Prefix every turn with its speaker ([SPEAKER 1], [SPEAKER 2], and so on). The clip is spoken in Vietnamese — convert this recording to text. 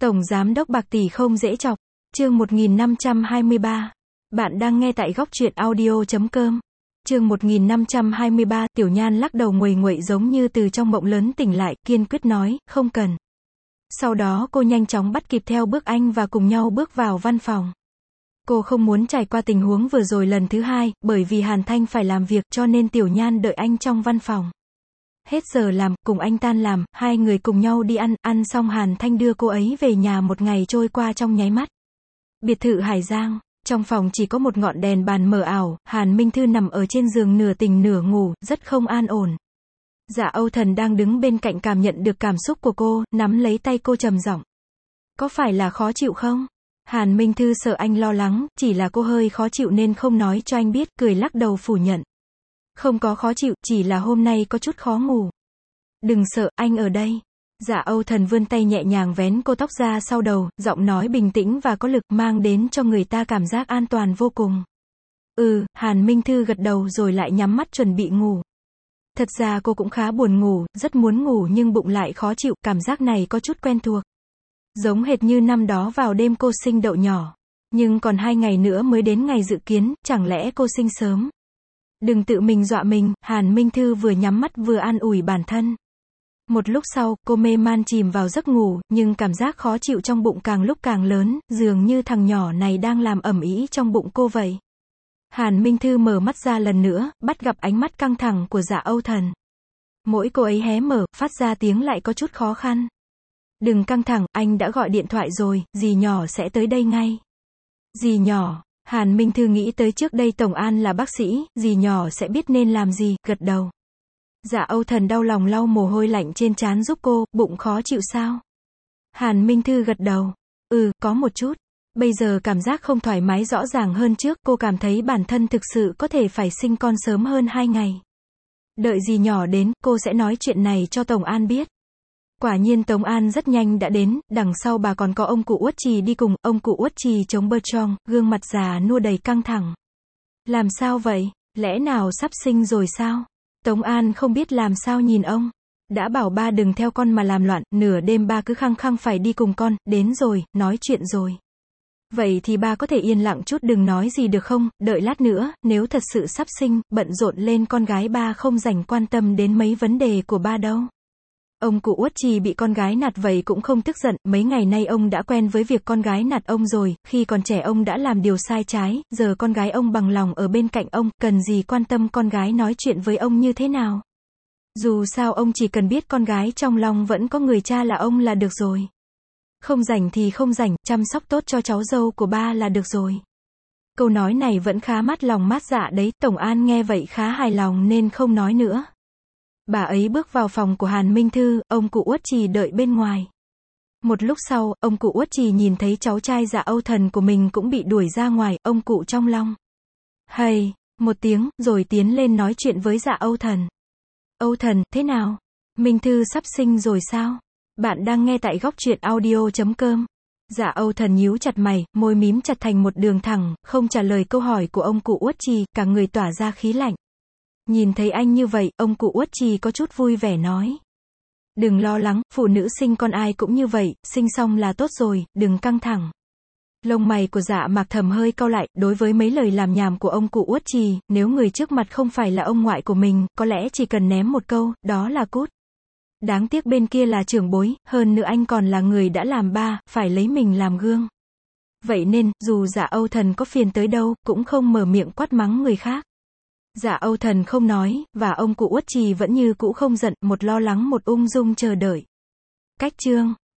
[SPEAKER 1] Tổng Giám đốc bạc tỷ không dễ chọc. Chương 1523. Bạn đang nghe tại góc truyện audio.com. Chương 1523, Tiểu Nhan lắc đầu nguầy nguậy giống như từ trong mộng lớn tỉnh lại, kiên quyết nói, không cần. Sau đó cô nhanh chóng bắt kịp theo bước anh và cùng nhau bước vào văn phòng. Cô không muốn trải qua tình huống vừa rồi lần thứ hai, bởi vì Hàn Thanh phải làm việc cho nên Tiểu Nhan đợi anh trong văn phòng. Hết giờ làm, cùng anh tan làm, hai người cùng nhau đi ăn xong Hàn Thanh đưa cô ấy về nhà. Một ngày trôi qua trong nháy mắt. Biệt thự Hải Giang, trong phòng chỉ có một ngọn đèn bàn mờ ảo, Hàn Minh Thư nằm ở trên giường nửa tỉnh nửa ngủ, rất không an ổn. Dạ Âu Thần đang đứng bên cạnh cảm nhận được cảm xúc của cô, nắm lấy tay cô trầm giọng. Có phải là khó chịu không? Hàn Minh Thư sợ anh lo lắng, chỉ là cô hơi khó chịu nên không nói cho anh biết, cười lắc đầu phủ nhận. Không có khó chịu, chỉ là hôm nay có chút khó ngủ. Đừng sợ, anh ở đây. Dạ Âu Thần vươn tay nhẹ nhàng vén cô tóc ra sau đầu, giọng nói bình tĩnh và có lực, mang đến cho người ta cảm giác an toàn vô cùng. Hàn Minh Thư gật đầu rồi lại nhắm mắt chuẩn bị ngủ. Thật ra cô cũng khá buồn ngủ, rất muốn ngủ nhưng bụng lại khó chịu, cảm giác này có chút quen thuộc. Giống hệt như năm đó vào đêm cô sinh đậu nhỏ. Nhưng còn 2 ngày nữa mới đến ngày dự kiến, chẳng lẽ cô sinh sớm? Đừng tự mình dọa mình, Hàn Minh Thư vừa nhắm mắt vừa an ủi bản thân. Một lúc sau, cô mê man chìm vào giấc ngủ, nhưng cảm giác khó chịu trong bụng càng lúc càng lớn, dường như thằng nhỏ này đang làm ầm ĩ trong bụng cô vậy. Hàn Minh Thư mở mắt ra lần nữa, bắt gặp ánh mắt căng thẳng của Dạ Âu Thần. Mỗi cô ấy hé mở, phát ra tiếng lại có chút khó khăn. Đừng căng thẳng, anh đã gọi điện thoại rồi, dì nhỏ sẽ tới đây ngay. Dì nhỏ, Hàn Minh Thư nghĩ tới trước đây Tổng An là bác sĩ, dì nhỏ sẽ biết nên làm gì, gật đầu. Dạ Âu Thần đau lòng lau mồ hôi lạnh trên trán giúp cô, bụng khó chịu sao? Hàn Minh Thư gật đầu. Có một chút. Bây giờ cảm giác không thoải mái rõ ràng hơn trước, cô cảm thấy bản thân thực sự có thể phải sinh con sớm hơn 2 ngày. Đợi dì nhỏ đến, cô sẽ nói chuyện này cho Tổng An biết. Quả nhiên Tống An rất nhanh đã đến, đằng sau bà còn có ông cụ Uất Trì đi cùng, ông cụ Uất Trì chống bơ trong, gương mặt già nua đầy căng thẳng. Làm sao vậy? Lẽ nào sắp sinh rồi sao? Tống An không biết làm sao nhìn ông. Đã bảo ba đừng theo con mà làm loạn, nửa đêm ba cứ khăng khăng phải đi cùng con, đến rồi, nói chuyện rồi. Vậy thì ba có thể yên lặng chút đừng nói gì được không, đợi lát nữa, nếu thật sự sắp sinh, bận rộn lên con gái ba không rảnh quan tâm đến mấy vấn đề của ba đâu. Ông cụ Uất Trì bị con gái nạt vậy cũng không tức giận, mấy ngày nay ông đã quen với việc con gái nạt ông rồi, khi còn trẻ ông đã làm điều sai trái, giờ con gái ông bằng lòng ở bên cạnh ông, cần gì quan tâm con gái nói chuyện với ông như thế nào. Dù sao ông chỉ cần biết con gái trong lòng vẫn có người cha là ông là được rồi. Không rảnh thì không rảnh, chăm sóc tốt cho cháu dâu của ba là được rồi. Câu nói này vẫn khá mát lòng mát dạ đấy, Tổng An nghe vậy khá hài lòng nên không nói nữa. Bà ấy bước vào phòng của Hàn Minh Thư, ông cụ Uất Trì đợi bên ngoài. Một lúc sau, ông cụ Uất Trì nhìn thấy cháu trai Dạ Âu Thần của mình cũng bị đuổi ra ngoài, ông cụ trong lòng. Hay, một tiếng, rồi tiến lên nói chuyện với Dạ Âu Thần. Âu Thần, thế nào? Minh Thư sắp sinh rồi sao? Bạn đang nghe tại góc truyện audio.com. Dạ Âu Thần nhíu chặt mày, môi mím chặt thành một đường thẳng, không trả lời câu hỏi của ông cụ Uất Trì, cả người tỏa ra khí lạnh. Nhìn thấy anh như vậy, ông cụ Uất Trì có chút vui vẻ nói. Đừng lo lắng, phụ nữ sinh con ai cũng như vậy, sinh xong là tốt rồi, đừng căng thẳng. Lông mày của Dạ Mạc Thầm hơi cau lại, đối với mấy lời làm nhảm của ông cụ Uất Trì, nếu người trước mặt không phải là ông ngoại của mình, có lẽ chỉ cần ném một câu, đó là cút. Đáng tiếc bên kia là trưởng bối, hơn nữa anh còn là người đã làm ba, phải lấy mình làm gương. Vậy nên, dù Dạ Âu Thần có phiền tới đâu, cũng không mở miệng quát mắng người khác. Dạ Âu Thần không nói, và ông cụ Uất Trì vẫn như cũ không giận, một lo lắng một ung dung chờ đợi. Cách chương